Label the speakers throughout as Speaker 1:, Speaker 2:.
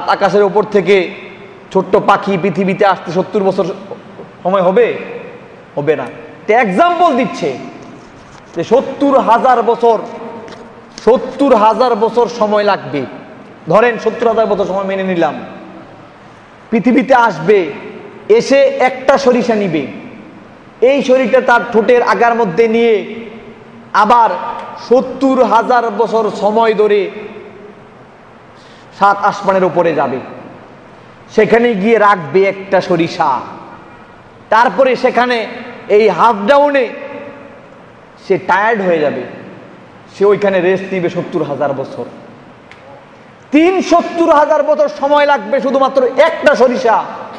Speaker 1: আকাশের উপর থেকে ছোট্ট পাখি পৃথিবীতে আসতে 70 বছর সময় হবে? হবে না। এক্সাম্পল দিচ্ছে যে 70,000 বছর সময় লাগবে। ধরেন 70,000 বছর সময় মেনে নিলাম। পৃথিবীতে আসবে, এসে একটা সরিষা নিবে, এই শরীরটা তার ঠোঁটের আগার মধ্যে নিয়ে আবার 70,000 বছর সময় ধরে 7 আসমানের উপরে যাবে, সেখানে গিয়ে রাখবে একটা সরিষা। তারপরে সেখানে এই হাফ ডাউনে সে টায়ার্ড হয়ে যাবে, সে ওইখানে রেস্ট নিবে 70,000 বছর। 70,000 বছর সময় লাগবে শুধুমাত্র একটা সরিষা।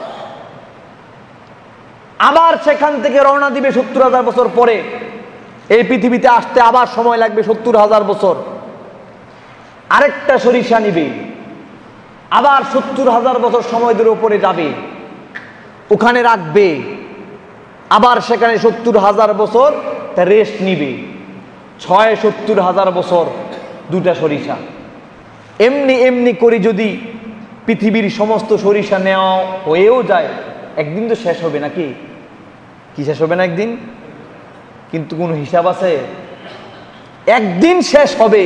Speaker 1: আবার সেখান থেকে রওনা দিবে 70,000 বছর পরে, এই পৃথিবীতে আসতে আবার সময় লাগবে 70,000 বছর। আরেকটা সরিষা নিবে, আবার 70,000 বছর সময় ধরে উপরে যাবে, ওখানে রাখবে, আবার সেখানে 70,000 বছর রেস্ট নিবে। 70,000 বছর দুটা সরিষা। এমনি এমনি করে যদি পৃথিবীর সমস্ত সরিষা নেওয়া হয়েও যায়, একদিন তো শেষ হবে নাকি? কি শেষ হবে না একদিন? কিন্তু কোনো হিসাব আছে? একদিন শেষ হবে,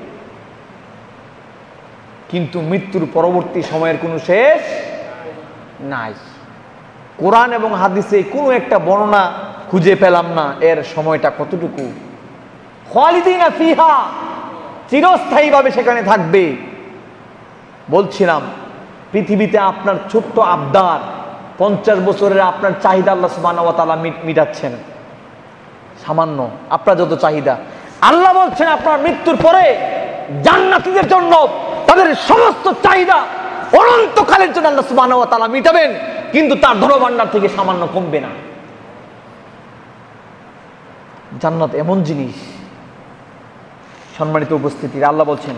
Speaker 1: কিন্তু মৃত্যুর পরবর্তী সময়ের কোনো শেষ নাই। কোরআন এবং হাদিসে কোনো একটা বর্ণনা খুঁজে পেলাম না এর সময়টা কতটুকু। খালিদিনা ফিহা, চিরস্থায়ীভাবে সেখানে থাকবে। বলছিলাম পৃথিবীতে আপনার ছোট্ট আবদার, 50 বছরের আপনার চাহিদা আল্লাহ সুবহানাহু ওয়া তাআলা মিটাচ্ছেন। সামান্য আপনার যত চাহিদা, আল্লাহ বলছেন আপনার মৃত্যুর পরে জান্নাতীদের জন্য তাদের সমস্ত চাহিদা অনন্তকালের জন্য আল্লাহ সুবহানাহু ওয়া তাআলা মিটাবেন, কিন্তু তার ধনভাণ্ডার থেকে সামান্য কমবে না। জান্নাত এমন জিনিস। সম্মানিত উপস্থিতি, আল্লাহ বলছেন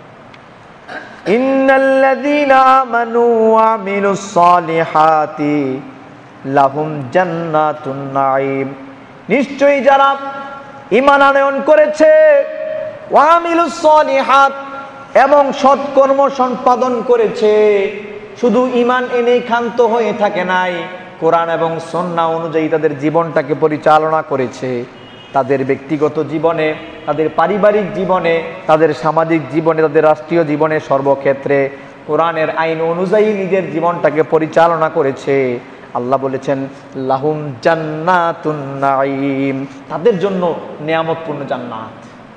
Speaker 1: ইন্নাল্লাযীনা আমানু ওয়া আমিলুস সালিহাতি লাহুম জান্নাতুন নাঈম, নিশ্চয়ই যারা ঈমান আনয়ন করেছে, ওয়া আমিলুস সালিহাত, এবং সৎকর্ম সম্পাদন করেছে, শুধু ঈমান এনেই ক্ষান্ত হয়ে থাকে নাই, কোরআন এবং সুন্নাহ অনুযায়ী তাদের জীবনটাকে পরিচালনা করেছে, তাদের ব্যক্তিগত জীবনে, তাদের পারিবারিক জীবনে, তাদের সামাজিক জীবনে, তাদের রাষ্ট্রীয় জীবনে, সর্বক্ষেত্রে কোরআনের আইন অনুযায়ী নিজের জীবনটাকে পরিচালনা করেছে। আল্লাহ বলেছেন লাহুম জান্নাতুন নাঈম, তাদের জন্য নিয়ামতপূর্ণ জান্নাত।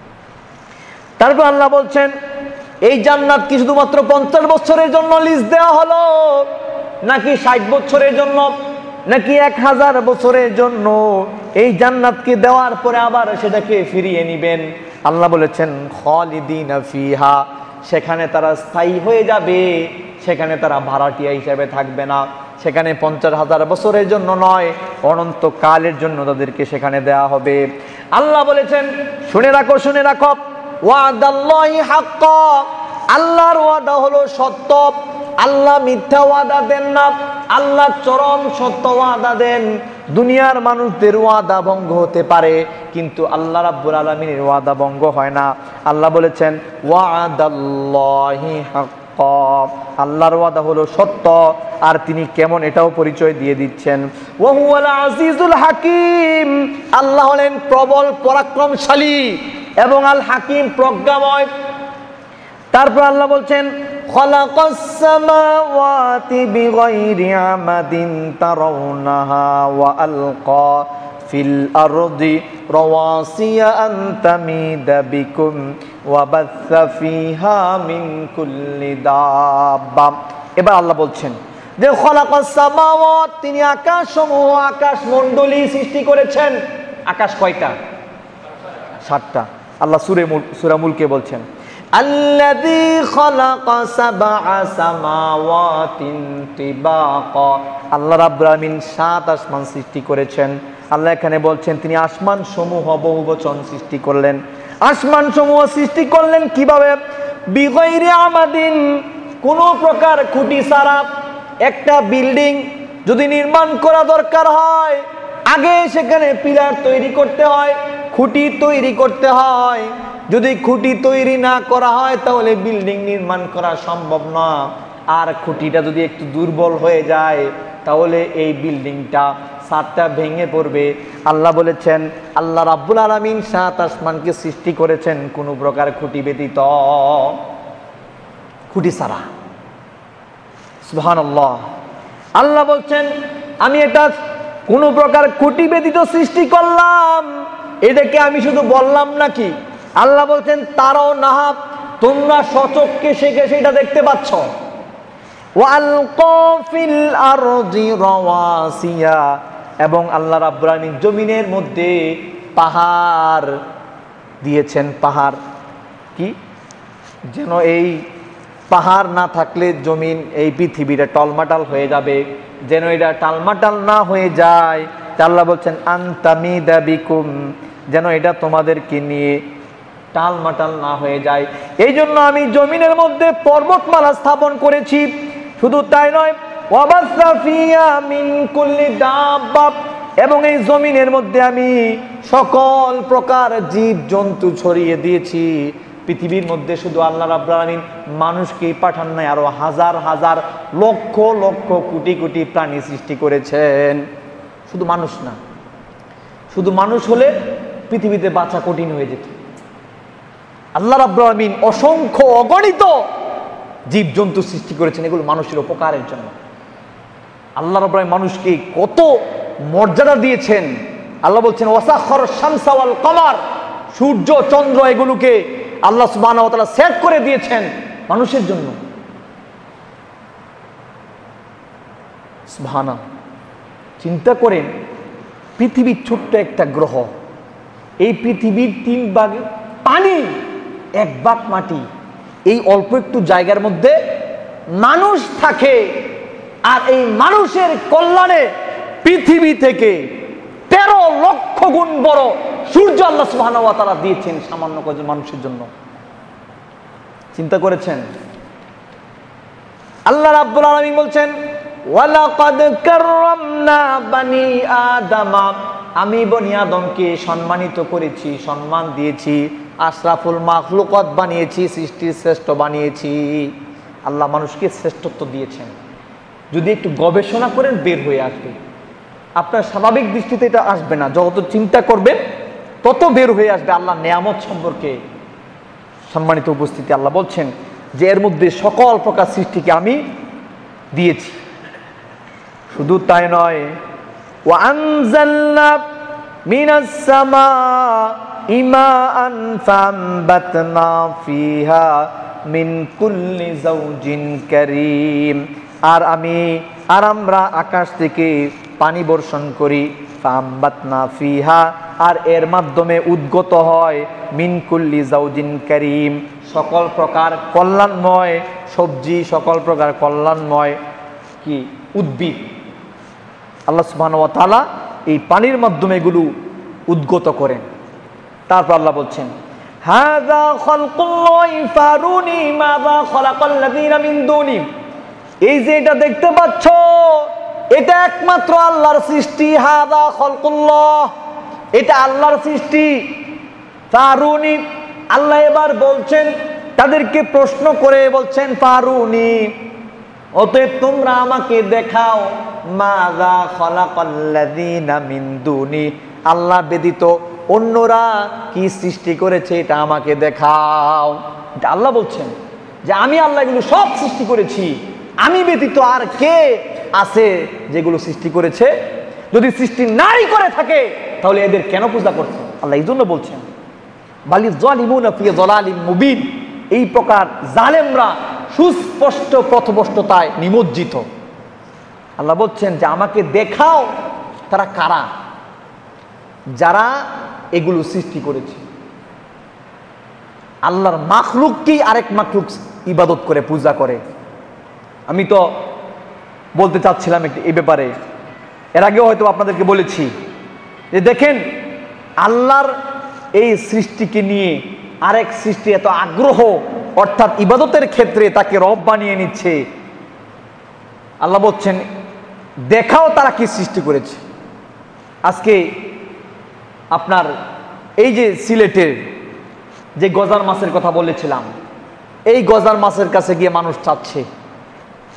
Speaker 1: তারপর আল্লাহ বলছেন এই জান্নাত কি শুধুমাত্র 50 বছরের জন্য লিজ দেওয়া হলো, নাকি 60 বছরের জন্য, নাকি 1000 বছরের জন্য? এই জান্নাতকে দেওয়ার পরে আবার সেটাকে ফিরিয়ে নিবেন। আল্লাহ বলেছেন খালিদিনা ফিহা, সেখানে তারা স্থায়ী হয়ে যাবে, সেখানে তারা ভাড়াটিয়া হিসেবে থাকবে না। সেখানে 50,000 বছরের জন্য নয়, অনন্তকালের জন্য তাদেরকে সেখানে দেয়া হবে। আল্লাহ বলেছেন শুনে রাখো, শুনে রাখো, ওয়াদাল্লাহি হাক্কা, আল্লাহর ওয়াদা হলো সত্য। আল্লাহ মিথ্যা ওয়াদা দেন না, আল্লাহ চরম সত্য ওয়াদা দেন। দুনিয়ার মানুষদের ওয়াদা ভঙ্গ হতে পারে, কিন্তু আল্লাহ রাব্বুল আলামিনের ওয়াদা ভঙ্গ হয় না। আল্লাহ বলেছেন ওয়াদাল্লাহি হাক্কা, আল্লাহর ওয়াদা হলো সত্য, আর তিনি কেমন এটাও পরিচয় দিয়ে দিচ্ছেন। ওয়া হুয়াল আজিজুল হাকিম, আল্লাহ হলেন প্রবল পরাক্রমশালী এবং আল হাকিম প্রজ্ঞাময়। তারপর আল্লাহ বলছেন খালাকাস সামাওয়াতি বিগাইরি আমাদিন তারাউনাহা ওয়া আলকা ফিল আরদি রাওয়াসিয়া আন তামিদা বিকুম ওয়া বাসসা ফিহা মিন কুল্লি দাব্বা। এবার আল্লাহ বলছেন যে খালাকাস সামাওয়াত, তিনি আকাশসমূহ, আকাশমণ্ডলী সৃষ্টি করেছেন। আকাশ কয়টা? 7টা। আল্লাহ সূরা মুলকে বলছেন আল্লাযী খালাকা সাবআ সামাওয়াতিন তিবাকা, আল্লাহ রাব্বুল আলামিন 7 আসমান সৃষ্টি করেছেন। আল্লাহ এখানে বলছেন তিনি আসমান সমূহ বহুবচন সৃষ্টি করলেন। আসমান সমূহ সৃষ্টি করলেন কিভাবে? বিগাইরি আমাদিন, কোনো প্রকার খুঁটি ছাড়া। একটা বিল্ডিং যদি নির্মাণ করা দরকার হয়, আগে সেখানে পিলার তৈরি করতে হয়, খুঁটি তৈরি করতে হয়। যদি খুঁটি তৈরি না করা হয় তাহলে বিল্ডিং নির্মাণ করা সম্ভব না। আর খুঁটিটা যদি একটু দুর্বল হয়ে যায় তাহলে এই বিল্ডিংটা ছাদটা ভেঙে পড়বে। আল্লাহ বলেছেন, আল্লাহ রাব্বুল আলামিন সাত আসমানকে সৃষ্টি করেছেন কোনো প্রকার খুঁটি ব্যতীত, খুঁটি ছাড়া। সুবহানাল্লাহ। আল্লাহ বলছেন আমি এটা কোনো প্রকার খুঁটি ব্যতীত সৃষ্টি করলাম, এটাকে আমি শুধু বললাম নাকি? আল্লাহ বলছেন তারাও নাহাব, তোমরা সচক্ষে সেটা দেখতে পাচ্ছ। ওয়ালকা ফিল আরদি রাওয়াসিয়া, এবং আল্লাহ রাব্বুল আলামিন জমিনের মধ্যে পাহাড় দিয়েছেন। পাহাড় কি? যেন এই পাহাড় না থাকলে জমিন, এই পৃথিবীটা টলমাটাল হয়ে যাবে, যেন এটা টালমাটাল না হয়ে যায়। আল্লাহ বলছেন আনতামিদা বিকুম, যেন এটা তোমাদেরকে নিয়ে টালমাটাল না হয়ে যায়। এই জন্য আমি জমিনের মধ্যে পর্বতমালা স্থাপন করেছি। শুধু তাই নয়, ওয়াবাসা ফিয়া মিন কুল্লি দাব্বা, এবং এই জমিনের মধ্যে আমি সকল প্রকার জীব জন্তু ছড়িয়ে দিয়েছি। পৃথিবীর মধ্যে শুধু আল্লাহ রাব্বুল আলামিন মানুষকেই পাঠান নাই, আরো হাজার হাজার লক্ষ লক্ষ কোটি কোটি প্রাণী সৃষ্টি করেছেন। শুধু মানুষ না, শুধু মানুষ হলে পৃথিবীতে বাঁচা কঠিন হয়ে যেত। আল্লাহ রাব্বুল আলামিন অসংখ্য অগণিত জীব জন্তু সৃষ্টি করেছেন, এগুলো মানুষের উপকারের জন্য। আল্লাহ রাব্বুল আলামিন মানুষকে কত মর্যাদা দিয়েছেন। আল্লাহ বলছেন ওয়াসাখখারা শামসা ওয়াল কমার, সূর্য চন্দ্র এগুলোকে আল্লাহ সুবহানাহু ওয়া তাআলা সেট করে দিয়েছেন মানুষের জন্য। সুবহানাল্লাহ। চিন্তা করেন, পৃথিবীর ছোট্ট একটা গ্রহ, এই পৃথিবীর 3 ভাগ পানি, 1 ভাগ মাটি, এই অল্প একটু জায়গার মধ্যে মানুষ থাকে। আর এই মানুষের কল্যাণে পৃথিবী থেকে 13 লক্ষ গুণ বড় সূর্য আল্লাহ সুবহানাহু ওয়া তাআলা দিয়েছেন সামান্য কয়েকজন মানুষের জন্য। চিন্তা করেছেন? আল্লাহ রাব্বুল আলামিন বলছেন ওয়ালাকাদ কাররামনা বানি আদামা, আমি বনি আদমকে সম্মানিত করেছি, সম্মান দিয়েছি, আশরাফুল মাখলুকাত বানিয়েছি, সৃষ্টির শ্রেষ্ঠ বানিয়েছি। আল্লাহ মানুষকে শ্রেষ্ঠত্ব দিয়েছেন। যদি একটু গবেষণা করেন বের হয়ে আসবে। আপনার স্বাভাবিক দৃষ্টিতে এটা আসবে না, যত চিন্তা করবেন তত বের হয়ে আসবে আল্লাহ নেয়ামত সম্পর্কে। সম্মানিত উপস্থিতি, আল্লাহ বলছেন যে এর মধ্যে সকল প্রকার সৃষ্টিকে আমি দিয়েছি। শুধু তাই নয়, ওয়া আনজালনা মিনাস সামাই মাআন ফাআমবাতনা ফিহা মিন কুল্লি যাওজিন কারীম, আর আমরা আকাশ থেকে পানি বর্ষণ করি। ফাআমবাতনা ফিহা, আর এর মাধ্যমে উদ্গত হয় মিন কুল্লি যাওজিন কারীম, সকল প্রকার কল্যাণময় সবজি, সকল প্রকার কল্যাণময় কি উদ্ভিদ। আল্লাহ সুবহানাহু ওয়া তাআলা এই পানির মাধ্যমে এগুলো উদ্গত করেন। তারপর আল্লাহ বলছেন হাযা খালকুল্লাহি ফারুনি মাযা খালাকাল্লাযীনা মিন দুনি, এই যে এটা দেখতে পাচ্ছ এটা একমাত্র আল্লাহর সৃষ্টি। হাযা খালকুল্লাহ, এটা আল্লাহর সৃষ্টি। ফারুনি, আল্লাহ এবার বলছেন তাদেরকে প্রশ্ন করে বলছেন ফারুনি, অতএব তোমরা আমাকে দেখাও মাযা খালাকাল্লাযীনা মিন দুনি, আল্লাহ ব্যতীত অন্যরা কি সৃষ্টি করেছে এটা আমাকে দেখাও। এটা আল্লাহ বলছেন যে আমি আল্লাহ এগুলো সব সৃষ্টি করেছি, আমি ব্যতীত আর কে আছে যেগুলো সৃষ্টি করেছে? যদি সৃষ্টি নাই করে থাকে তাহলে এদের কেন পূজা করছে? আল্লাহ এই জন্য বলছেন বালিয যালিমুনা ফি যালালিম মুবিন, এই প্রকার জালেমরা সুস্পষ্ট পথভ্রষ্টতায় নিমজ্জিত। আল্লাহ বলছেন যে আমাকে দেখাও তারা কারা, যারা এগুলো সৃষ্টি করেছে। আল্লাহর মাখলুককেই আরেক মাখলুক ইবাদত করে, পূজা করে। আমি তো বলতে চাচ্ছিলাম একটু এই ব্যাপারে, এর আগেও হয়তো আপনাদেরকে বলেছি যে দেখেন আল্লাহর এই সৃষ্টিকে নিয়ে আরেক সৃষ্টি এত আগ্রহ, অর্থাৎ ইবাদতের ক্ষেত্রে তাকে রব বানিয়ে নিচ্ছে। আল্লাহ বলছেন দেখাও তারা কি সৃষ্টি করেছে। আজকে আপনার এই যে সিলেটের যে গজার মাছের কথা বলেছিলাম, এই গজার মাছের কাছে গিয়ে মানুষ চাচ্ছে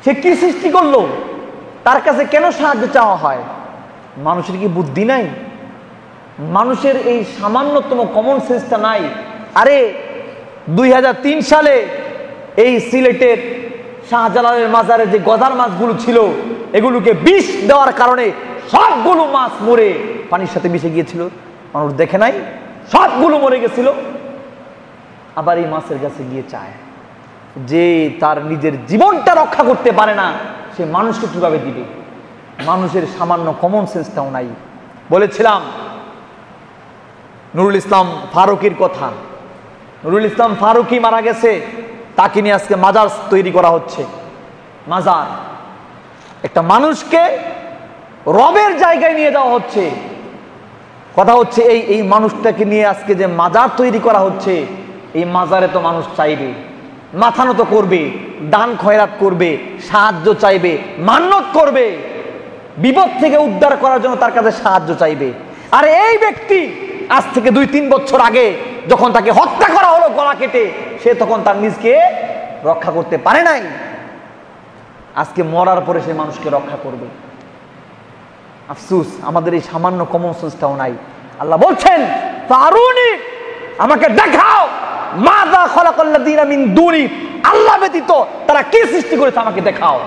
Speaker 1: সে কি সৃষ্টি করলো, তার কাছে কেন সাহায্য চাওয়া হয়? মানুষের কি বুদ্ধি নাই? মানুষের এই সামান্যতম কমন সেন্সটা নাই? আরে 2003 সালে এই সিলেটের শাহজালালের মাজারে যে গজার মাছগুলো ছিল, এগুলোকে বিষ দেওয়ার কারণে সবগুলো মাছ মরে পানির সাথে মিশে গিয়েছিল। মানুষ দেখে নাই? সবগুলো মরে গেছিল। আবার এই মাছের কাছে গিয়ে চায়, যে তার নিজের জীবনটা রক্ষা করতে পারে না, সে মানুষকে কিভাবে দিবে? মানুষের সামান্য কমন সেন্সটাও নাই। বলেছিলাম নুরুল ইসলাম ফারুকীর কথা। নুরুল ইসলাম ফারুকী মারা গেছে, তাকে নিয়ে আজকে মাজার তৈরি করা হচ্ছে। মাজার, একটা মানুষকে রবের জায়গায় নিয়ে যাওয়া হচ্ছে। কথা হচ্ছে এই মানুষটাকে নিয়ে আজকে যে মাজার তৈরি করা হচ্ছে, এই মাজারে তো মানুষ চাইবে, মাথা নত করবে, দান খয়রাত করবে, সাহায্য চাইবে, মান্যত করবে, বিপদ থেকে উদ্ধার করার জন্য তার কাছে সাহায্য চাইবে। আর এই ব্যক্তি আজ থেকে 2-3 বছর আগে যখন তাকে হত্যা করা হলো গলা কেটে, সে তখন তার নিজকে রক্ষা করতে পারে নাই। আজকে মরার পরে সে মানুষকে রক্ষা করবে। আফসুস, আমাদের এই সামান্য কমন সেন্সটাও নাই। আল্লাহ বলছেন, ফারুনি, আমাকে দেখাও, মাযা খালাকাল্লাযীনা মিন দুনি, আল্লাহ ব্যতীত তারা কি সৃষ্টি করেছে আমাকে দেখাও।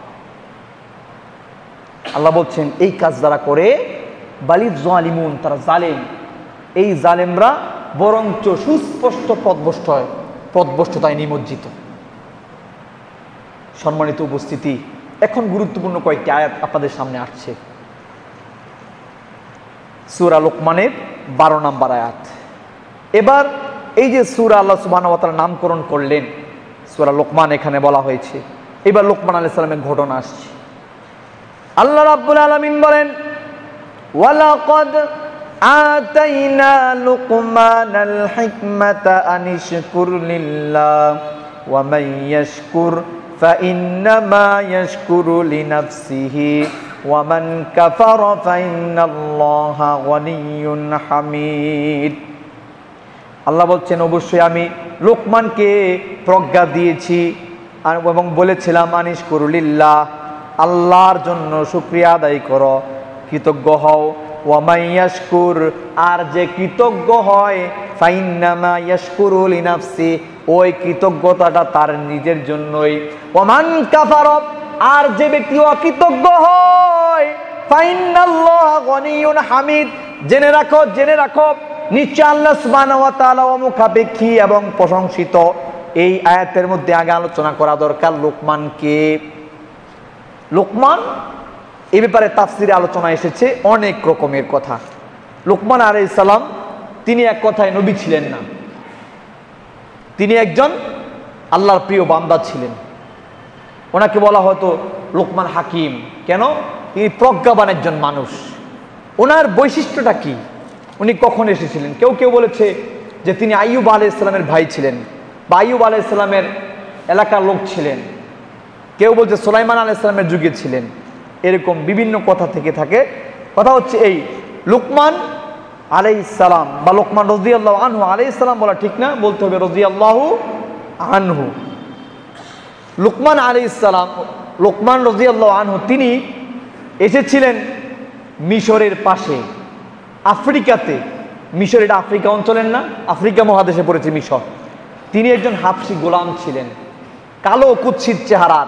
Speaker 1: আল্লাহ বলছেন, এই কাজ যারা করে, বালিদ জালিমুন, তারা জালেম। এই জালেমরা বরঞ্চ সুস্পষ্ট পথভ্রষ্টতায় নিমজ্জিত। সম্মানিত উপস্থিতি, এখন গুরুত্বপূর্ণ কয়েকটি আয়াত আপনাদের সামনে আসছে। সূরা লোকমানের 12 নম্বর আয়াত। এবার এই যে সূরা আল্লাহ সুবহানাহু ওয়া তাআলা নামকরণ করলেন, সূরা লোকমান এখানে বলা হয়েছে। এবার লোকমান আলাইহিস সালামের ঘটনা আসছে। আল্লাহ রাব্বুল আলামিন বলেন, ওয়ালাকাদ আতাইনা লুকমানাল হিকমাতা আনিশকুর লিল্লাহ ওয়া মান ইয়াশকুর ফাইন্নামা ইয়াশকুরু লিনাফসিহি ওয়া মান কাফারা ফাইন্নাল্লাহা গনিয়্যুন হামিদ। আল্লাহ বলছেন, অবশ্যই আমি লোকমানকে প্রজ্ঞা দিয়েছি এবং বলেছিলাম, আনিশকুর লিল্লাহ, আল্লাহর জন্য শুকরিয়া আদায় করো, কৃতজ্ঞ হও। ওয়া মান ইয়াশকুর, আর যে কৃতজ্ঞ হয়, ফাইন্নামা ইয়াশকুরু লিনাফসি, ওই কৃতজ্ঞতাটা তার নিজের জন্যই। ওয়া মান কাফারা, আর যে ব্যক্তি অকৃতজ্ঞ হয়, ফাইন্নাল্লাহা গনিয়্যুন হামিদ, জেনে রাখো নিশ্চয় আল্লাহ সুবহানাহু ওয়া তাআলা অমুখাপেক্ষী এবং প্রশংসিত। এই আয়াতের মধ্যে আগে আলোচনা করা দরকার লোকমানকে। লোকমান, এই ব্যাপারে তাফসিরে আলোচনা এসেছে অনেক রকমের কথা। লোকমান আলাইহিস সালাম, তিনি এক কথায় নবী ছিলেন না, তিনি একজন আল্লাহর প্রিয় বান্দা ছিলেন। ওনাকে বলা হতো লোকমান হাকিম। কেন? তিনি প্রজ্ঞাবান একজন মানুষ। ওনার বৈশিষ্ট্যটা কি? উনি কখন এসেছিলেন? কেউ কেউ বলেছে যে তিনি আইয়ুব আলাইহিস সালামের ভাই ছিলেন বা আইয়ুব আলাইহিস সালামের এলাকার লোক ছিলেন। কেউ বলছে সুলাইমান আলাইহিস সালামের যুগে ছিলেন। এরকম বিভিন্ন কথা থেকে থাকে। কথা হচ্ছে এই লোকমান আলাইহিস সালাম বা লোকমান রাদিয়াল্লাহু আনহু, আলাইহিস সালাম বলা ঠিক না, বলতে হবে রাদিয়াল্লাহু আনহু। লোকমান আলাইহিস সালাম, লোকমান রাদিয়াল্লাহু আনহু, তিনি এসেছিলেন মিশরের পাশে, আফ্রিকাতে। মিশর, এটা আফ্রিকা অঞ্চলের না, আফ্রিকা মহাদেশে পড়েছে মিশর। তিনি একজন হাবশী গোলাম ছিলেন, কালো কুৎসিত চেহারার,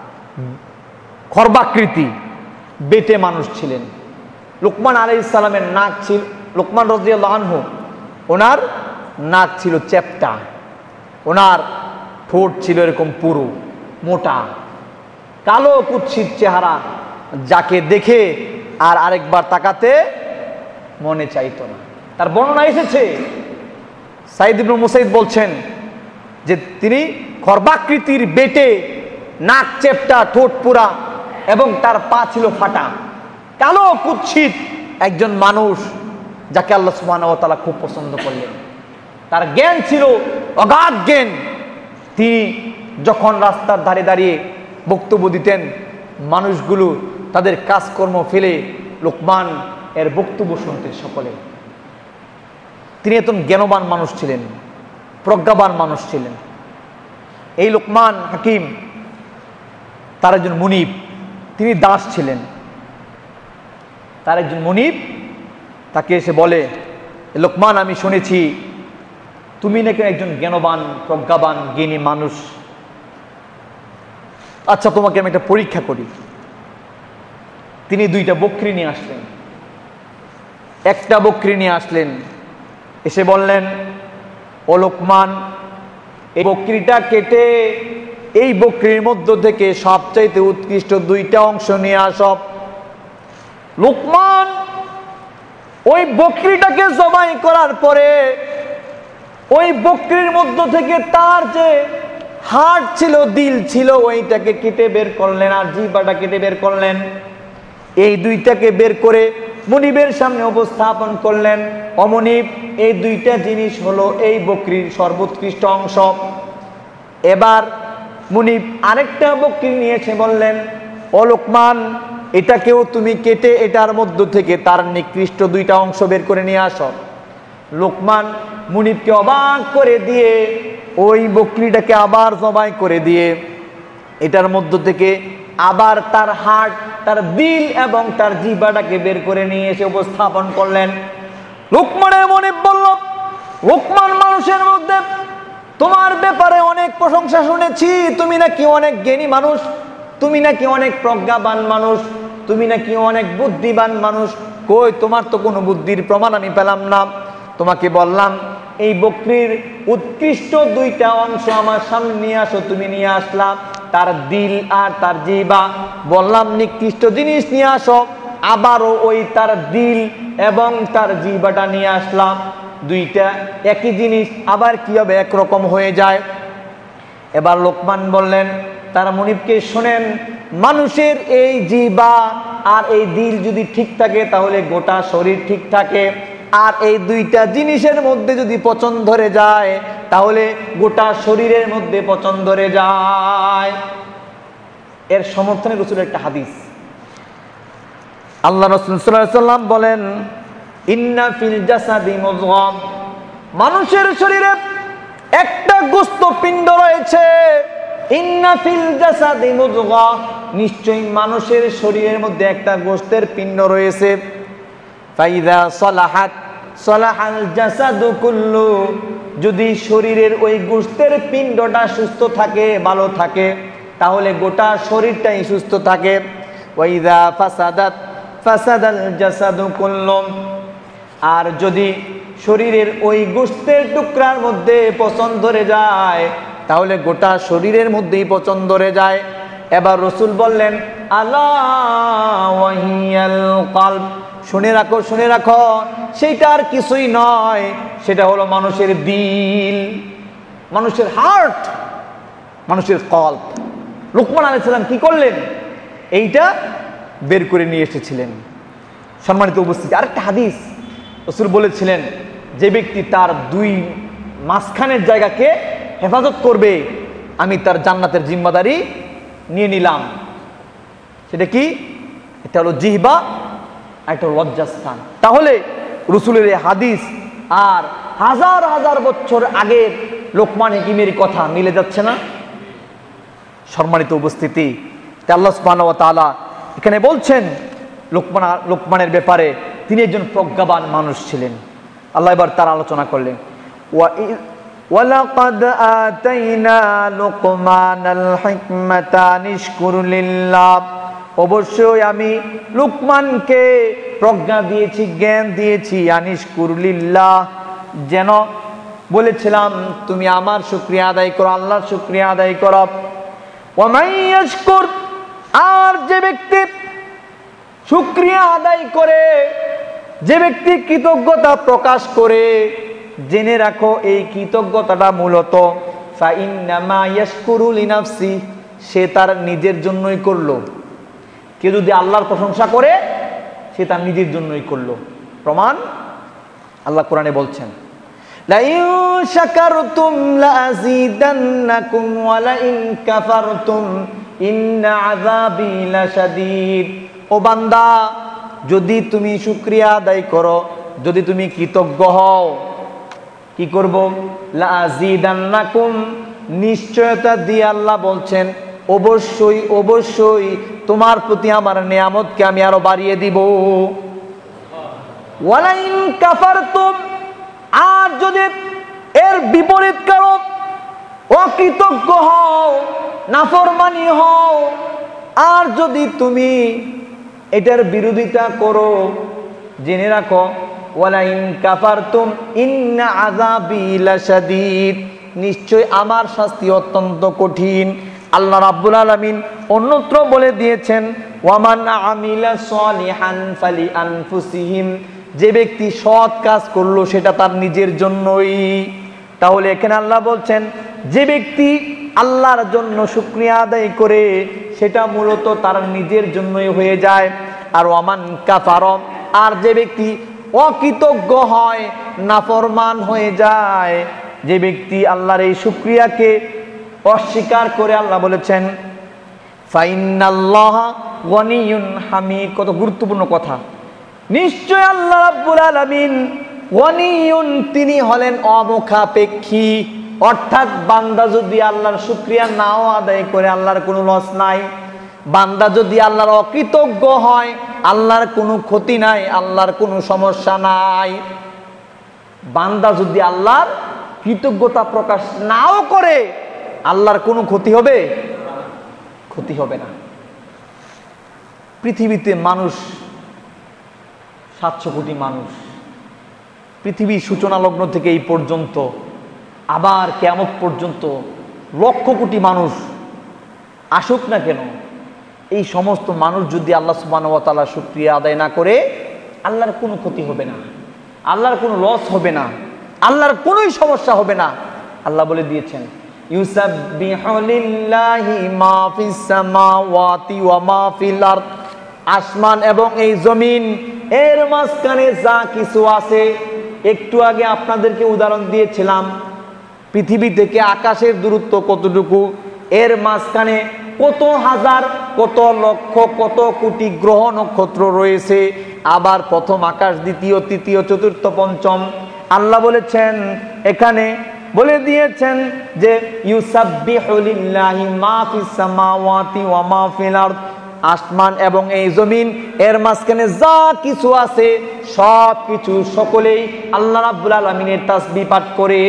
Speaker 1: খর্বাকৃতি, বেটে মানুষ ছিলেন। লোকমান আলাইহিস সালামের নাক ছিল, লোকমান রাদিয়াল্লাহু আনহু, ওনার নাক ছিল চ্যাপ্টা, ওনার ঠোঁট ছিল এরকম পুরু মোটা, কালো কুৎসিত চেহারা, যাকে দেখে আর আরেকবার তাকাতে মনে চাইতো না। তার বর্ণনা এসেছে, সাইদ ইবনে মুসাইদ বলছেন যে তিনি খর্বাকৃতির, বেটে, নাক চেপ্টা, ঠোঁট পুরা এবং তার পা ছিল ফাটা, কালো কুৎসিত একজন মানুষ, যাকে আল্লাহ সুবহানাহু ওয়া তাআলা খুব পছন্দ করলেন। তার জ্ঞান ছিল অগাধ জ্ঞান। তিনি যখন রাস্তার ধারে দাঁড়িয়ে বক্তব্য দিতেন, মানুষগুলো তাদের কাজকর্ম ফেলে লোকমান এর বক্তব্য শুনতেন সকলে। তিনি এত জ্ঞানবান মানুষ ছিলেন, প্রজ্ঞাবান মানুষ ছিলেন। এই লোকমান হাকিম তার একজন মুনিব, তিনি দাস ছিলেন। তার একজন মুনিব তাকে এসে বলে, লোকমান, আমি শুনেছি তুমি নাকি একজন জ্ঞানবান, প্রজ্ঞাবান, জ্ঞানী মানুষ। আচ্ছা, তোমাকে আমি একটা পরীক্ষা করি। তিনি 2টা বকরি নিয়ে আসলেন। একটা বকরি নিয়ে আসলেন, এসে বললেন, ও লোকমান, এই বকরিটা কেটে এই বকরির মধ্য থেকে সবচাইতে উৎকৃষ্ট 2টা অংশ নিয়ে আসব। লোকমান ওই বকরিটাকে জবাই করার পরে ওই বকরির মধ্য থেকে তার যে হাড় ছিল, দিল ছিল, ওইটাকে কেটে বের করলেন, আর জিহ্বাটা কেটে বের করলেন। এই 2টাকে বের করে মুনিবের সামনে উপস্থাপন করলেন। অমনিব, এই 2টা জিনিস হলো এই বকরির সর্বোৎকৃষ্ট অংশ। এবার মুনিব আরেকটা বকরি নিয়েছে, বললেন, ও লোকমান, এটাকেও তুমি কেটে এটার মধ্য থেকে তার নিকৃষ্ট 2টা অংশ বের করে নিয়ে আসো। লোকমান মুনিবকে অবাক করে দিয়ে ওই বকরিটাকে আবার জবাই করে দিয়ে এটার মধ্য থেকে আবার তার হাড়, তার দিল এবং তার জিহ্বাটাকে বের করে নিয়ে এসে উপস্থাপন করলেন। লোকমানের মুনিব বলল, লোকমান, মানুষের মধ্যে তোমার ব্যাপারে অনেক প্রশংসা শুনেছি, তুমি নাকি অনেক জ্ঞানী মানুষ, তুমি নাকি অনেক প্রজ্ঞাবান মানুষ, তুমি নাকি অনেক বুদ্ধিমান মানুষ। কই, তোমার তো কোনো বুদ্ধির প্রমাণ আমি পেলাম না। তোমাকে বললাম এই বকরির উৎকৃষ্ট 2টা অংশ আমার সামনে নিয়ে আসো, তুমি নিয়ে আসলাম তার দিল আর তার জিহ্বা। বললাম নিকৃষ্ট জিনিস নিয়ে আসো, আবারও ওই তার দিল এবং তার জিহ্বাটা নিয়ে আসলাম। 2টা একই জিনিস আবার কিভাবে একরকম হয়ে যায়? এবার লোকমান বললেন তার মুনিবকে, শোনেন, মানুষের এই জিহ্বা আর এই দিল যদি ঠিক থাকে তাহলে গোটা শরীর ঠিক থাকে, আর এই 2টা জিনিসের মধ্যে যদি পচন ধরে যায় তাহলে গোটা শরীরের মধ্যে পচন ধরে যায়। এর সমর্থনে রাসূলের একটা হাদিস, আল্লাহ রাসূল সাল্লাল্লাহু আলাইহি ওয়াসাল্লাম বলেন, ইন্না ফিল জাসাদি মুযগা, মানুষের শরীরে একটা গোস্ত পিণ্ড রয়েছে। ইন্না ফিল জাসাদি মুযগা, নিশ্চয়ই মানুষের শরীরের মধ্যে একটা গোস্তের পিণ্ড রয়েছে। ফাইদা সালাহাত সালাহাল জাসাদু কুল্লু, যদি শরীরের ওই গোস্তের পিণ্ডটা সুস্থ থাকে, ভালো থাকে, তাহলে গোটা শরীরটাই সুস্থ থাকে। ওয়াইদা ফাসাদাত ফাসাদাল জাসাদু কুল্লু, আর যদি শরীরের ওই গোস্তের টুকরার মধ্যে পচন ধরে যায় তাহলে গোটা শরীরের মধ্যেই পচন ধরে যায়। এবার রাসূল বললেন, আলা ওয়াহিয়াল কলব, শুনে রাখো, শুনে রাখো, সেটা আর কিছুই নয়, সেটা হলো মানুষের দিল, মানুষের হার্ট, মানুষের কলব। লোকমান আলাইহিস সালাম কি করলেন? এইটা বের করে নিয়ে এসেছিলেন। সম্মানিত উপস্থিতি, আরেকটা হাদিস, রাসূল বলেছিলেন, যে ব্যক্তি তার 2 মাঝখানের জায়গাকে হেফাজত করবে, আমি তার জান্নাতের জিম্মাদারি নিয়ে নিলাম। সেটা কি? এটা হলো জিহ্বা, একটা লজ্জাস্থান। তাহলে রাসূলের এই হাদিস আর হাজার হাজার বছর আগের লোকমান হাকিমের কথা মিলে যাচ্ছে না? সম্মানিত উপস্থিতি, আল্লাহ সুবহানাহু ওয়া তাআলা এখানে বলছেন লোকমানের ব্যাপারে, তিনি একজন প্রজ্ঞাবান মানুষ ছিলেন। আল্লাহ এবার তার আলোচনা করলেন, ওয়ালাকাদ আতাইনা লুকমানাল হিকমাতা নিশকুর লিল্লাহ, অবশ্যই আমি লুকমানকে প্রজ্ঞা দিয়েছি, জ্ঞান দিয়েছি, আনিশকুর লিল্লাহ, যেন বলেছিলাম তুমি আমার শুকরিয়া আদায় করো, আল্লাহর শুকরিয়া আদায় করো। ওয়া মান ইয়াশকুর, আর যে ব্যক্তি শুকরিয়া আদায় করে, যে ব্যক্তি কৃতজ্ঞতা প্রকাশ করে, জেনে রাখো এই কৃতজ্ঞতাটা মূলত ফাইন্নামা ইয়াশকুরু লিনাফসি, সে তার নিজের জন্যই করলো। কেউ যদি আল্লাহর প্রশংসা করে, সে তার নিজের জন্যই করলো। প্রমাণ আল্লাহ কোরআনে বলছেন, লাইন শাকারতুম লাযীদান্নাকুম ওয়া লাইন কাফারতুম ইন্না আযাবি লাশাদীদ। ও বান্দা, যদি তুমি শুকরিয়া আদায় করো, যদি তুমি কৃতজ্ঞ হও, কি করব? লাযীদান্নাকুম, নিশ্চয়তা দিয়ে আল্লাহ বলছেন, অবশ্যই অবশ্যই তোমার প্রতি আমার নিয়ামতকে আমি আরো বাড়িয়ে দিব। ওয়ালাইন কাফারতুম, আর যদি এর বিপরীত করো, অকৃতজ্ঞ হও, নাফরমানি হও, আর যদি তুমি এটার বিরোধিতা করো, জেনে রাখো ওয়ালাইন কাফারতুম ইন্না আযাবি লাশাদীদ, নিশ্চয় আমার শাস্তি অত্যন্ত কঠিন। আল্লাহ রাব্বুল আলামিন অন্যত্র বলে দিয়েছেন ওয়ামান আমিলা সলিহান ফালি আনফুসিহিম, যে ব্যক্তি সৎ কাজ করলো সেটা তার নিজের জন্যই। তাহলে এখানে আল্লাহ বলছেন যে ব্যক্তি আল্লাহর জন্য শুকরিয়া আদায় করে সেটা মূলত তার নিজের জন্যই হয়ে যায়। আর ওয়ামান কাফার, আর যে ব্যক্তি অকৃতজ্ঞ হয়, নাফরমান হয়ে যায়, যে ব্যক্তি আল্লাহর এই শুকরিয়াকে অস্বীকার করে, আল্লাহ বলেছেন ফাইন্নাল্লাহা গনিয়ুন হামিদ। কত গুরুত্বপূর্ণ কথা। নিশ্চয় আল্লাহ রাব্বুল আলামিন গনিয়ুন, তিনি হলেন অমুখাপেক্ষী। অর্থাৎ বান্দা যদি আল্লাহর শুকরিয়া নাও আদায় করে আল্লাহর কোনো লস নাই, বান্দা যদি আল্লাহর অকৃতজ্ঞ হয় আল্লাহর কোনো ক্ষতি নাই, আল্লাহর কোনো সমস্যা নাই। বান্দা যদি আল্লাহর কৃতজ্ঞতা প্রকাশ নাও করে আল্লাহর কোনো ক্ষতি হবে? ক্ষতি হবে না। পৃথিবীতে মানুষ 700 কোটি মানুষ, পৃথিবীর সূচনা লগ্ন থেকে এই পর্যন্ত, আবার কিয়ামত পর্যন্ত লক্ষ কোটি মানুষ আসুক না কেন, এই সমস্ত মানুষ যদি আল্লাহ সুবহানাহু ওয়া তাআলার শুকরিয়া আদায় না করে আল্লাহর কোনো ক্ষতি হবে না, আল্লাহর কোনো লস হবে না, আল্লাহর কোনোই সমস্যা হবে না। আল্লাহ বলে দিয়েছেন ইউসাব্বিহু লিল্লাহি মা ফিস সামাওয়াতি ওয়া মা ফিল আরদ, আসমান এবং এই জমিন এর মাঝখানে যা কিছু আছে, একটু আগে আপনাদেরকে উদাহরণ দিয়েছিলাম পৃথিবী থেকে আকাশের দূরত্ব কতটুকু, এর মাঝখানে কত হাজার, কত লক্ষ, কত কোটি গ্রহ নক্ষত্র রয়েছে, আবার প্রথম আকাশ, দ্বিতীয়, তৃতীয়, চতুর্থ, পঞ্চম। আল্লাহ বলেছেন এখানে বলে দিয়েছেন যে ইউসাব্বিহু লিল্লাহি মা ফিস সামাওয়াতি ওয়া মা ফিল আরদ, আসমান এবং এই জমিন এর মাঝখানে যা কিছু আছে সব কিছু সকলেই আল্লাহ রাব্বুল আলামিনের তাসবিহ পাঠ করে।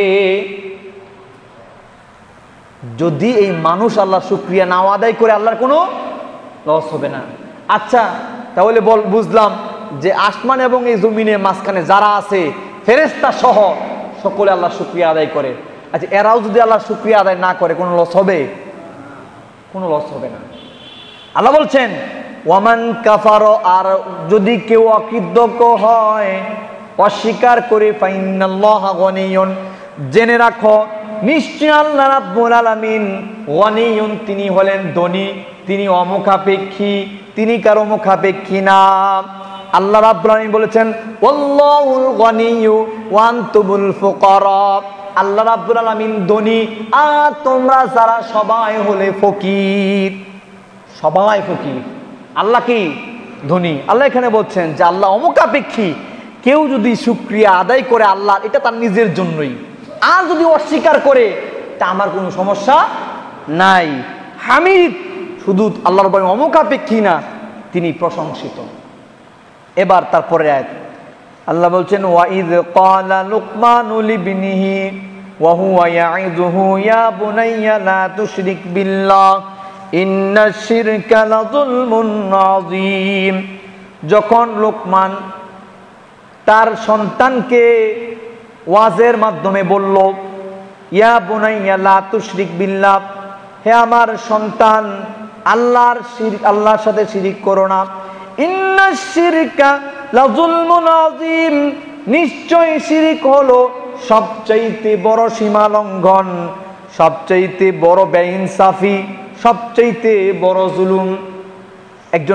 Speaker 1: যদি এই মানুষ আল্লাহর শুকরিয়া না আদায় করে আল্লাহর কোনো লস হবে না। আচ্ছা, তাহলে বুঝলাম যে আসমান এবং এই জমিনের মাঝখানে যারা আছে ফেরেশতা সহ সকলে আল্লাহর শুকরিয়া আদায় করে। আচ্ছা, এরাও যদি আল্লাহর শুকরিয়া আদায় না করে কোনো লস হবে? কোনো লস হবে না। আল্লাহ বলছেন ওয়ামান কাফার, আর যদি কেউ অকৃতজ্ঞ হয়, অস্বীকার করে, ফাইন্নাল্লাহা গনিয়ুন, জেনে রাখো নিশ্চয় আল্লাহ রাব্বুল আলামিন গনিয়ুন, তিনি হলেন ধনী, তিনি অমুখাপেক্ষী, তিনি কারো মুখাপেক্ষী না। আল্লাহ রাব্বুল আলামিন বলেছেন ওয়াল্লাহুল গনিয়্যু ওয়া আনতুমুল ফুকারা, আল্লাহ রাব্বুল আলামিন ধনী আর তোমরা যারা সবাই হলে ফকির। সবাই ফকির, আল্লাহ কি ধনী। আল্লাহ এখানে বলছেন যে আল্লাহ অমুখাপেক্ষী, কেউ যদি শুকরিয়া আদায় করে আল্লাহ, এটা তার নিজের জন্যই, আর যদি অস্বীকার করে তা আমার কোনো সমস্যা নাই। হামিদ, শুধু আল্লাহর রাব্বুল আলামিন অমুখাপেক্ষী না, তিনি প্রশংসিত। এবার তারপরে আয়াত আল্লাহ বলছেন ওয়াইদ ক্বালা লুকমানু লিবনিহি ওয়া হুয়া ইয়াইযুহু ইয়া বুনাইয়া লা তুশরিক বিল্লাহ ইন্নাশ শিরকা লাযুলমুন আযীম। যখন লোকমান তার সন্তানকে ওয়াজের মাধ্যমে বলল ইয়া বুনাইয়া লা তুশরিক বিল্লাহ, হে আমার সন্তান আল্লাহর সাথে শিরিক করো না, ইন্নাশ শিরকা লাযুলমুন আযীম, নিশ্চয় শিরিক হলো সবচাইতে বড় সীমা লঙ্ঘন, সবচাইতে বড় বেইনসাফি, সবচাইতে বড় জুলুম। একজন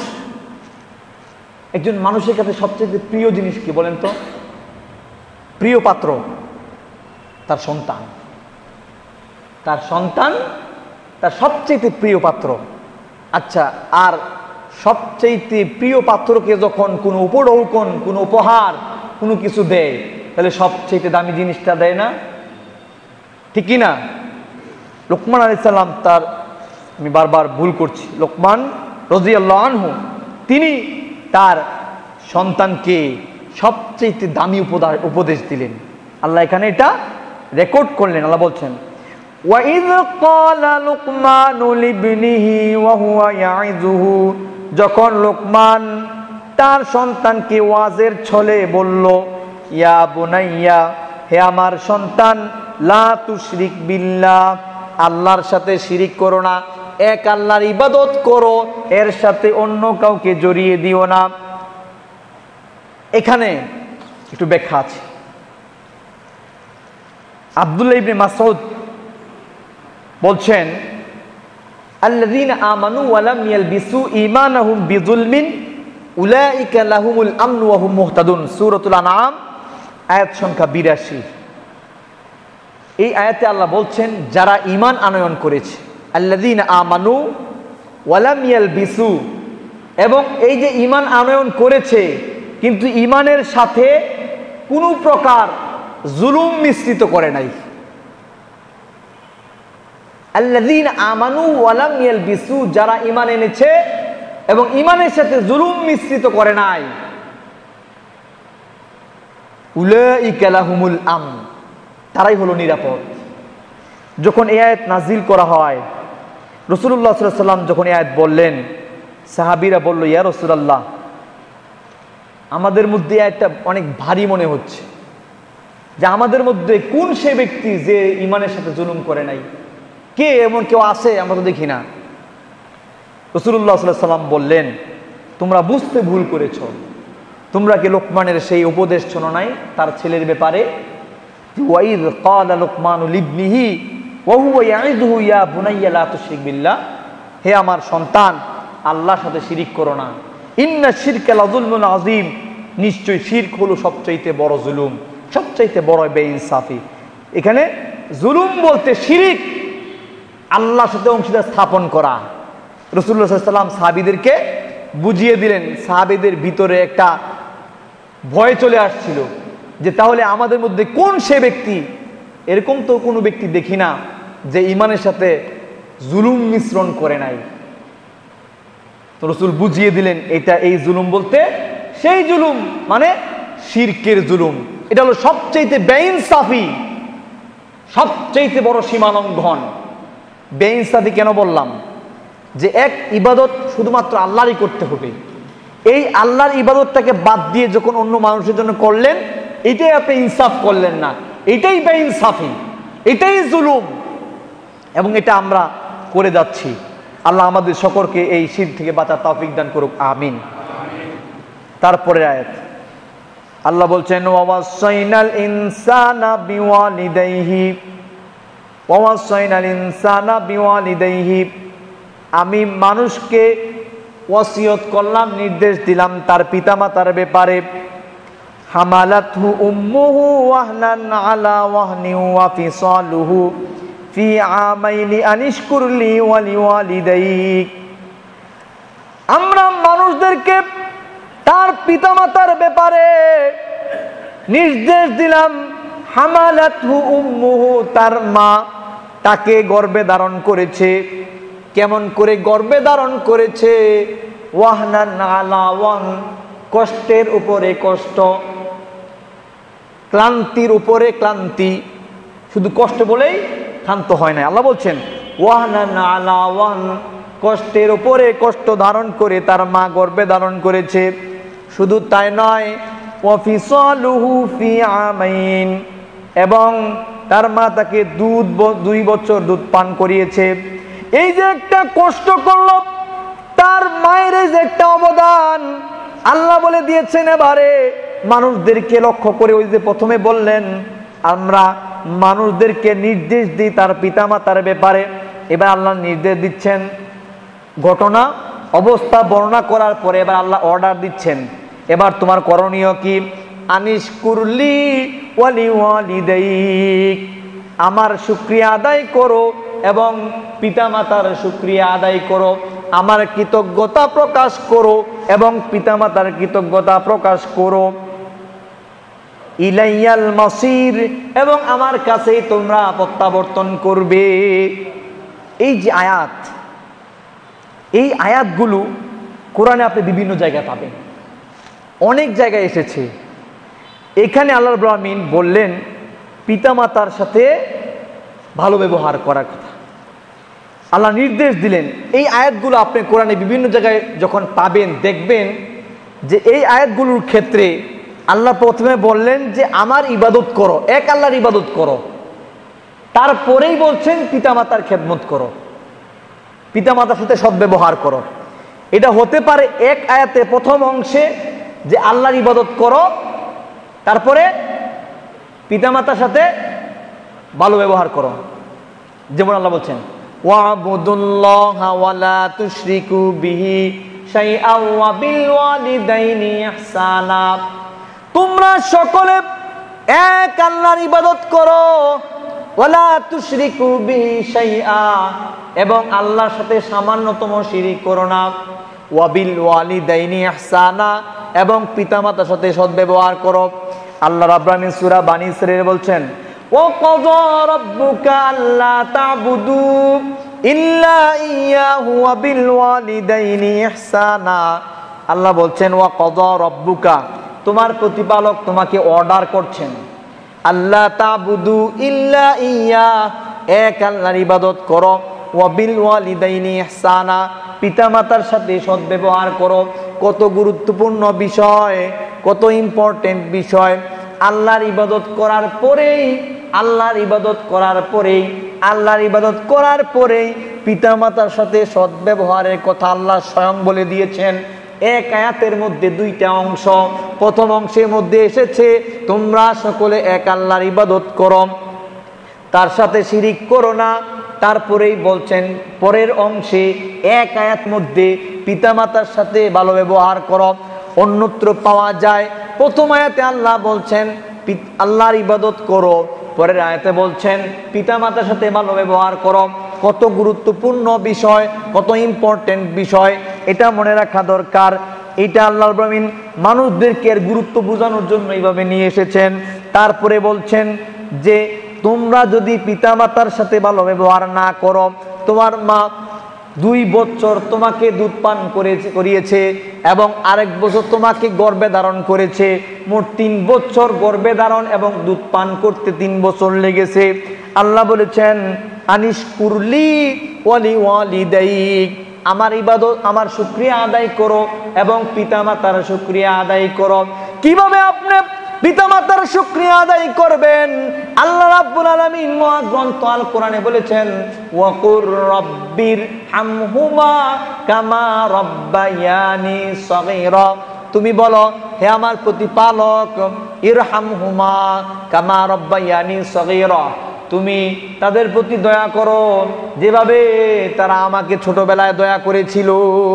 Speaker 1: মানুষের কাছে সবচাইতে প্রিয় জিনিস কি বলেন তো? প্রিয় পাত্র তার সন্তান। তার সন্তান তার সবচাইতে প্রিয় পাত্র। আচ্ছা, আর সবচাইতে প্রিয় পাত্রকে যখন কোনো উপঢৌকন, কোনো উপহার, কোনো কিছু দেয়, তাহলে সবচাইতে দামি জিনিসটা দেয় না? ঠিক কি না? লোকমান আলাইহিস সালাম তার আমি বারবার ভুল করছি, লোকমান রাদিয়াল্লাহু আনহু তিনি তার সন্তানকে সবচেয়ে দামি উপদেশ দিলেন। আল্লাহ এখানে এটা রেকর্ড করলেন। আল্লাহ বলছেন ওয়াইয ক্বালা লুকমানু লিবনিহি ওয়া হুয়া ইয়াইযুহু, যখন লোকমান তার সন্তানকে ওয়াজের ছলে বলল, ইয়া বুনাইয়া, হে আমার সন্তান, লা তুশরিক বিল্লাহ, আল্লাহর সাথে শিরিক করো না, এক আল্লাহর ইবাদত করো, এর সাথে অন্য কাউকে জড়িয়ে দিও না। এখানে একটু ব্যাখ্যা আছে। আব্দুল্লাহ ইবনে মাসউদ বলছেন আল্লাযীনা আমানু ওয়া লাম ইয়ালবিসু ঈমানাহুম বিযুলমিন উলাইকা লাহুমুল আমনু ওয়া হুম মুহতাদুন, সূরাতুল আনআম আয়াত সংখ্যা ৮২। এই আয়াতে আল্লাহ বলছেন যারা ঈমান আনয়ন করেছে, আল্লাযীনা আমানু ওয়া লাম ইয়ালবিসু, এবং এই যে ঈমান আনয়ন করেছে কিন্তু ঈমানের সাথে কোনো প্রকার জুলুম মিশ্রিত করে নাই। আল্লাযীনা আমানু ওয়া লাম ইয়ালবিসু, যারা ঈমান এনেছে এবং ঈমানের সাথে জুলুম মিশ্রিত করে নাই, উলাইকা লাহুমুল আমন, তারাই হলো নিরাপদ। যখন এই আয়াত নাজিল করা হয়, রাসূলুল্লাহ সাল্লাল্লাহু আলাইহি ওয়াসাল্লাম যখন এই আয়াত বললেন, সাহাবীরা বলল, ইয়া রাসূলুল্লাহ, আমাদের মধ্যে একটা অনেক ভারী মনে হচ্ছে, যে আমাদের মধ্যে কোন সে ব্যক্তি যে ঈমানের সাথে জুলুম করে নাই, কে এমন কেউ আছে? আমরা তো দেখি না। রাসূলুল্লাহ সাল্লাল্লাহু আলাইহি ওয়াসাল্লাম বললেন, তোমরা বুঝতে ভুল করেছ, তোমরা কি লোকমানের সেই উপদেশ শোনো নাই তার ছেলের ব্যাপারে? ওয়াইয ক্বালা লুকমানু লিবনিহি ওয়া হুয়া ইয়াইযুহু ইয়া বুনাইয়া লা তুশরিক বিল্লাহ, হে আমার সন্তান, আল্লাহর সাথে শিরিক করো না, ইন্না শিরকা লাযুলমুন আযীম, নিশ্চয়ই শিরক হলো সবচাইতে বড় জুলুম, সবচাইতে বড় বেইনসাফি। এখানে জুলুম বলতে শিরিক, আল্লাহর সাথে অংশীদার স্থাপন করা। রাসূলুল্লাহ সাল্লাল্লাহু আলাইহি ওয়াসাল্লাম সাহাবীদেরকে বুঝিয়ে দিলেন। সাহাবীদের ভিতরে একটা ভয় চলে আসছিল যে তাহলে আমাদের মধ্যে কোন সে ব্যক্তি, এরকম তো কোনো ব্যক্তি দেখি না যে ঈমানের সাথে জুলুম মিশ্রণ করে নাই। তো রাসূল বুঝিয়ে দিলেন এটা, এই জুলুম বলতে সেই জুলুম মানে শিরকের জুলুম, এটা হলো সবচাইতে বেইনসাফি, সবচাইতে বড় সীমালঙ্ঘন। বেইনসাফি কেন বললাম? যে এক ইবাদত শুধুমাত্র আল্লাহরই করতে হবে, এই আল্লাহর ইবাদতটাকে বাদ দিয়ে যখন অন্য মানুষের জন্য করলেন, এটাই আপনি ইনসাফ করলেন না, এটাই বেইনসাফি, এটাই জুলুম, এবং এটা আমরা করে যাচ্ছি। আল্লাহ আমাদের সকলকে এই শিরক থেকে বাঁচার তৌফিক দান করুক, আমিন। তারপরে আয়াত আল্লাহ বলছেন ওয়াসাইনাল ইনসানা বিওয়ালিদাইহি, ওয়াসাইনাল ইনসানা বিওয়ালিদাইহি, আমি মানুষকে ওয়াসিয়ত করলাম, নির্দেশ দিলাম তার পিতামাতার ব্যাপারে। হামালাতহু উম্মুহু ওয়াহনান আলা ওয়াহনি ওয়া ফিসালুহু ফি আমাইনি আনিশকুর লি ওয়া লিওয়ালিদাইক, আমরা মানুষদেরকে তার পিতামাতার ব্যাপারে নির্দেশ দিলাম। হামালাতহু উম্মুহু, তার মা তাকে গর্ভে ধারণ করেছে। কেমন করে গর্ভে ধারণ করেছে? ওয়াহনান আলা ওয়াহন, কষ্টের উপরে কষ্ট, ক্লান্তির উপরে ক্লান্তি, শুধু কষ্ট বলেই ক্ষান্ত হয় না। আল্লাহ বলছেন ওয়াহনান আলা ওয়াহন, কষ্টের উপরে কষ্ট ধারণ করে তার মা গর্ভে ধারণ করেছে। শুধু তাই নয়, ওয়া ফিসালুহু ফি আমাইন, এবং তার মা তাকে 2 বছর দুধ পান করিয়েছে। এই যে একটা কষ্ট করলো, তার মায়ের যে একটা অবদান আল্লাহ বলে দিয়েছেন। এবারে মানুষদেরকে লক্ষ্য করে, ওই যে প্রথমে বললেন আমরা মানুষদেরকে নির্দেশ দিই তার পিতামাতার ব্যাপারে, এবার আল্লাহ নির্দেশ দিচ্ছেন। ঘটনা অবস্থা বর্ণনা করার পরে এবার আল্লাহ অর্ডার দিচ্ছেন, এবার তোমার করণীয় কি? আনিশকুরলি ওয়া লিওয়ালিদাইক, আমার শুকরিয়া আদায় করো এবং পিতামাতার শুকরিয়া আদায় করো, আমার কৃতজ্ঞতা প্রকাশ করো এবং পিতামাতার কৃতজ্ঞতা প্রকাশ করো। ইলাইয়াল মাসির, এবং আমার কাছেই তোমরা প্রত্যাবর্তন করবে। এই যে আয়াত, এই আয়াতগুলো কোরআনে আপনি বিভিন্ন জায়গায় পাবেন, অনেক জায়গায় এসেছে। এখানে আল্লাহ রাব্বুল আলামিন বললেন পিতামাতার সাথে ভালো ব্যবহার করার কথা, আল্লাহ নির্দেশ দিলেন। এই আয়াতগুলো আপনি কোরআনে বিভিন্ন জায়গায় যখন পাবেন, দেখবেন যে এই আয়াতগুলোর ক্ষেত্রে আল্লাহ প্রথমে বললেন যে আমার ইবাদত করো, এক আল্লাহর ইবাদত করো, তারপরেই বলছেন পিতামাতার খেদমত করো, পিতামাতার সাথে সদ্ব্যবহার করো। এটা হতে পারে এক আয়াতে প্রথম অংশে যে আল্লাহর ইবাদত করো, তারপরে পিতামাতার সাথে ভালো ব্যবহার করো। যেমন আল্লাহ বলছেন ওয়াবুদুল্লাহা ওয়ালা তুশরিকু বিহি শাইআন ওয়া বিল ওয়ালিদাইনি ইহসানা, তোমরা সকলে এক আল্লাহর ইবাদত করো, ওয়ালা তুশরিকু বিহি শাইআ, এবং আল্লাহর সাথে সামান্যতম শিরিক করো না, ওয়া বিল ওয়ালিদাইনি ইহসানা, এবং পিতামাতার সাথে সদ্ব্যবহার করো। আল্লাহ রাব্বুল আলামিন সূরা বানী ইসরাঈল বলছেন وَقَضَى رَبُّكَ أَلَّا تَعْبُدُوا إِلَّا إِيَّاهُ وَبِالْوَالِدَيْنِ إِحْسَانًا, আল্লাহ বলছেন ওয়াকদা রব্বুকা, তোমার প্রতিপালক তোমাকে অর্ডার করছেন আল্লাহ তা'বুদু ইল্লা ইয়া, এক আল্লাহর ইবাদত করো, ওয়াবিল ওয়ালিদাইনি ইহসানা, পিতামাতার সাথে সদ্ব্যবহার করো। কত গুরুত্বপূর্ণ বিষয়, কত ইম্পর্টেন্ট বিষয়। আল্লাহর ইবাদত করার পরেই আল্লাহর ইবাদত করার পরেই আল্লাহর ইবাদত করার পরেই পিতামাতার সাথে সদ্ব্যবহারের কথা আল্লাহ স্বয়ং বলে দিয়েছেন। এক আয়াতের মধ্যে দুইটা অংশ। প্রথম অংশের মধ্যে এসেছে তোমরা সকলে এক আল্লাহর ইবাদত করো, তার সাথে শিরিক করো না। তারপরেই বলছেন পরের অংশে এক আয়াত মধ্যে পিতামাতার সাথে ভালো ব্যবহার করো। অন্যত্র পাওয়া যায় প্রথম আয়াতে আল্লাহ বলছেন আল্লাহর ইবাদত করো, পরের আয়াতে বলছেন পিতামাতার সাথে ভালো ব্যবহার করো। কত গুরুত্বপূর্ণ বিষয়, কত ইম্পর্টেন্ট বিষয়, এটা মনে রাখা দরকার। এটা আল্লাহ রাব্বুল আলামিন মানুষদেরকে এর গুরুত্ব বোঝানোর জন্য এইভাবে নিয়ে এসেছেন। তারপরে বলছেন যে তোমরা যদি পিতামাতার সাথে ভালো ব্যবহার না করো, তোমার মা 2 বছর তোমাকে দুধ পান করিয়েছে এবং আরেক বছর তোমাকে গর্ভে ধারণ করেছে, মোট 3 বছর গর্ভে ধারণ এবং দুধ পান করতে 3 বছর লেগেছে। আল্লাহ বলেছেন আনিশকুরলি ওয়ালি ওয়ালিদাইক, আমার ইবাদত আমার শুকরিয়া আদায় করো এবং পিতামাতার শুকরিয়া আদায় করো। কিভাবে আপনি পিতামাতার শুকরিয়া আদায় করবেন? আল্লাহ রাব্বুল আলামিন মহাগ্রন্থ আল কোরআনে বলেছেন ওয়াকুর রব্বির হামহুমা কামা রব্বায়ানি সগীরা, তুমি বলো হে আমার প্রতিপালক ইরহামহুমা কামা রব্বায়ানি সগীরা, তুমি তাদের প্রতি দয়া করো যেভাবে তারা আমাকে ছোটবেলায় দয়া করেছিল।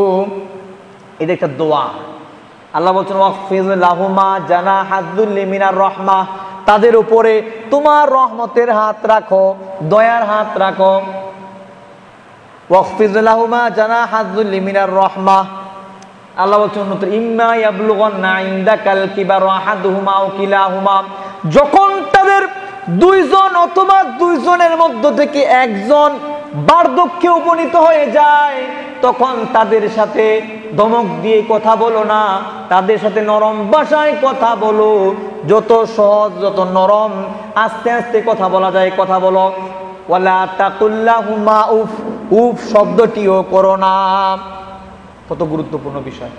Speaker 1: এটা একটা দোয়া। আল্লাহ বলছেন ওয়াকফিজ লাহুমা জানাহাযুল্লি মিনার রাহমাহ, তাদের উপরে তোমার রহমতের হাত রাখো, দয়ার হাত রাখো। ওয়াকফিজ লাহুমা জানাহাযুল্লি মিনার রাহমাহ। আল্লাহ বলছেন ইম্মা ইয়াবলুগান্না ইনদাকাল কিবারা আহাদুহুমা আও কিলাহুমা, যখন তাদের 2 জন অথবা 2 জনের মধ্য থেকে একজন বার্ধক্যে উপনীত হয়ে যায়, তখন তাদের সাথে ধমক দিয়ে কথা বলো না, তাদের সাথে নরম ভাষায় কথা বলো। যত সহজ, যত নরম, আস্তে আস্তে কথা বলা যায় কথা বলো। ওয়ালা তাকুল্লাহুমা উফ, উফ শব্দটিও করো না। কত গুরুত্বপূর্ণ বিষয়।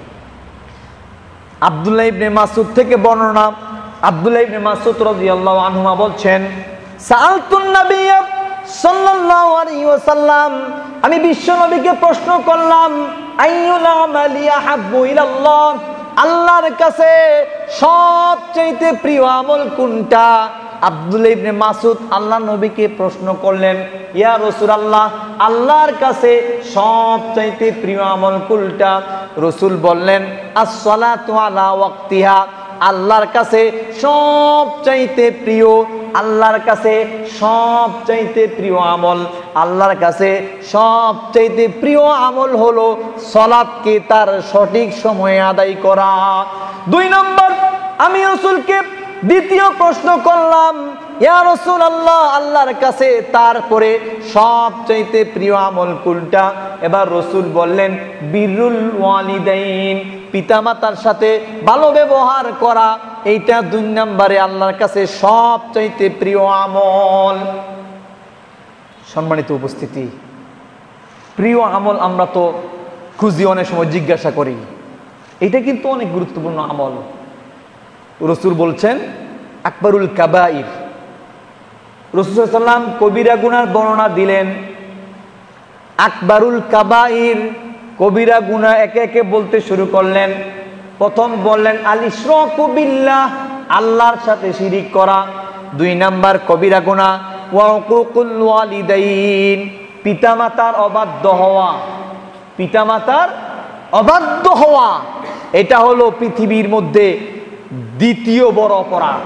Speaker 1: আব্দুল্লাহ ইবনে মাসউদ থেকে বর্ণনা, আব্দুল্লাহ ইবনে মাসউদ রাদিয়াল্লাহু আনহুমা বলছেন সাআলতুন নাবিয়্য সাল্লাল্লাহু আলাইহি ওয়াসাল্লাম, আমি বিশ্ব নবীকে প্রশ্ন করলাম আইয়ুল আমালি আহাব্বু ইলাল্লাহ, আল্লাহর কাছে সবচেয়ে প্রিয় আমল কোনটা? আব্দুল্লাহ ইবনে মাসউদ আল্লাহ নবীকে প্রশ্ন করলেন ইয়া রাসূলুল্লাহ, আল্লাহর কাছে সবচেয়ে প্রিয় আমল কোনটা? রাসূল বললেন আস-সালাতু আলা ওয়াক্তিহা, আল্লাহর কাছে সবচাইতে প্রিয়, আল্লাহর কাছে সবচাইতে প্রিয় আমল, আল্লাহর কাছে সবচাইতে প্রিয় আমল হলো সালাতকে তার সঠিক সময়ে আদায় করা। 2 নম্বর, আমি রাসূলকে দ্বিতীয় প্রশ্ন করলাম ইয়া রাসূলুল্লাহ, আল্লাহর কাছে তারপরে সবচাইতে প্রিয় আমল কোনটা? এবার রাসূল বললেন বিরুল ওয়ালিদাইন, পিতামাতার সাথে ভালো ব্যবহার করা, এইটা 2 নম্বরে আল্লাহর কাছে সবচাইতে প্রিয় আমল। সম্মানিত উপস্থিতি, প্রিয় আমল আমরা তো খুঁজি, অনেক সময় জিজ্ঞাসা করি, এটা কিন্তু অনেক গুরুত্বপূর্ণ আমল। রাসূল বলছেন আকবারুল কাবাইর। রাসূল সাল্লাল্লাহু আলাইহি ওয়াসাল্লাম কবিরা গুনার বর্ণনা দিলেন। আকবারুল কাবাইর, কবিরা গুনাহ একে একে বলতে শুরু করলেন। প্রথম বললেন আল ইশরাকু বিল্লাহ, আল্লাহর সাথে শিরিক করা। 2 নাম্বার কবিরা গুনাহ ওয়া উকুকুল ওয়ালিদাইন, পিতামাতার অবাধ্য হওয়া। পিতামাতার অবাধ্য হওয়া এটা হলো পৃথিবীর মধ্যে দ্বিতীয় বড় অপরাধ।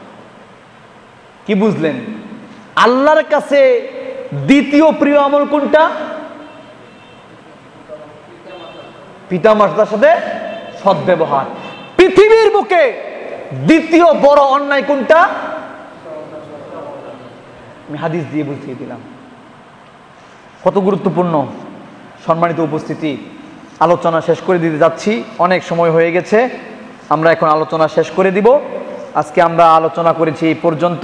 Speaker 1: কি বুঝলেন? আল্লাহর কাছে দ্বিতীয় প্রিয় আমল কোনটা? পিতামাতার সাথে সদ্ব্যবহার। পৃথিবীর বুকে দ্বিতীয় বড় অন্যায় কোনটা? আমি হাদিস দিয়ে বুঝিয়ে দিলাম। কত গুরুত্বপূর্ণ। সম্মানিত উপস্থিতি, আলোচনা শেষ করে দিতে যাচ্ছি, অনেক সময় হয়ে গেছে, আমরা এখন আলোচনা শেষ করে দিব। আজকে আমরা আলোচনা করেছি এই পর্যন্ত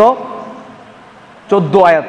Speaker 1: 14 আয়াত,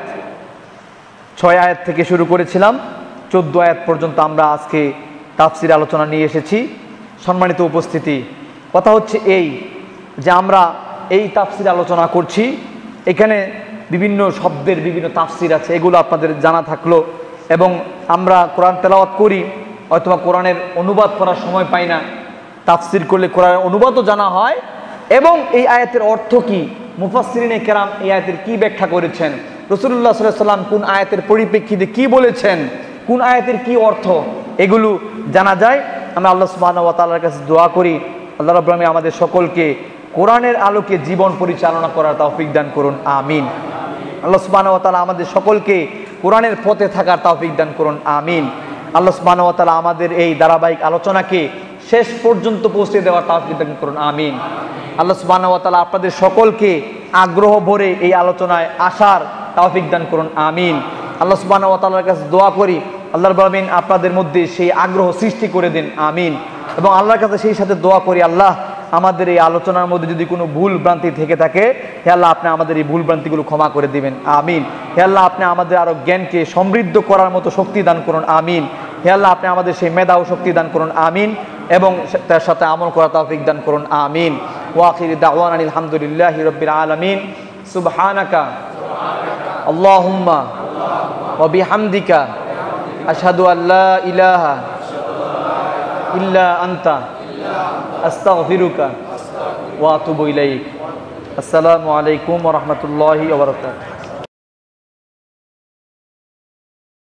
Speaker 1: 6 আয়াত থেকে শুরু করেছিলাম, 14 আয়াত পর্যন্ত আমরা আজকে তাফসির আলোচনা নিয়ে এসেছি। সম্মানিত উপস্থিতি, কথা হচ্ছে এই যে আমরা এই তাফসির আলোচনা করছি, এখানে বিভিন্ন শব্দের বিভিন্ন তাফসির আছে, এগুলো আপনাদের জানা থাকলো। এবং আমরা কোরআন তেলাওয়াত করি, অথবা কোরআনের অনুবাদ করার সময় পাই না, তাফসির করলে কোরআনের অনুবাদও জানা হয়। এবং এই আয়াতের অর্থ কি, মুফাসসিরিনে কেরাম এই আয়াতের কি ব্যাখ্যা করেছেন, রাসূলুল্লাহ সাল্লাল্লাহু আলাইহি ওয়াসাল্লাম কোন আয়াতের পরিপ্রেক্ষিতে কি বলেছেন, কোন আয়াতের কি অর্থ, এগুলো জানা যায়। আমরা আল্লাহ সুবহানাহু ওয়া তাআলার কাছে দোয়া করি, আল্লাহ রাব্বুল আলামিন আমাদের সকলকে কোরআনের আলোকে জীবন পরিচালনা করার তৌফিক দান করুন, আমিন। আল্লাহ সুবহানাহু ওয়া তাআলা আমাদের সকলকে কোরআনের পথে থাকার তৌফিক দান করুন, আমিন। আল্লাহ সুবহানাহু ওয়া তাআলা আমাদের এই ধারাবাহিক আলোচনাকে শেষ পর্যন্ত পৌঁছে দেওয়ার তৌফিক দান করুন, আমিন। আল্লাহ সুবহানাহু ওয়া তাআলা আপনাদের সকলকে আগ্রহ ভরে এই আলোচনায় আসার তৌফিক দান করুন, আমিন। আল্লাহ সুবহানাহু ওয়া তাআলার কাছে দোয়া করি, আল্লাহ রাব্বুল আলামিন আপনাদের মধ্যে সেই আগ্রহ সৃষ্টি করে দিন, আমিন। এবং আল্লাহর কাছে সেই সাথে দোয়া করি, আল্লাহ আমাদের এই আলোচনার মধ্যে যদি কোনো ভুল ভ্রান্তি থেকে থাকে, হে আল্লাহ আপনি আমাদের এই ভুল ভ্রান্তিগুলো ক্ষমা করে দিবেন, আমিন। হে আল্লাহ আপনি আমাদের আরো জ্ঞানকে সমৃদ্ধ করার মতো শক্তি দান করুন, আমিন। হে আল্লাহ আপনি আমাদের সেই মেধা ও শক্তি দান করুন, আমিন। এবং তার সাথে আমল করার তৌফিক দান করুন, আমিন। ওয়া আখিরু দাওয়ানা আলহামদুলিল্লাহি রাব্বিল আলামিন। সুবহানাকা আল্লাহুম্মা ওয়া বিহামদিকা আশহাদু আল্লা ইলাহা ইল্লা আনতা আস্তাগফিরুকা ওয়া আতুবু ইলাইক। আসসালামু আলাইকুম ওয়া রাহমাতুল্লাহি ওয়া বারাকাতুহু।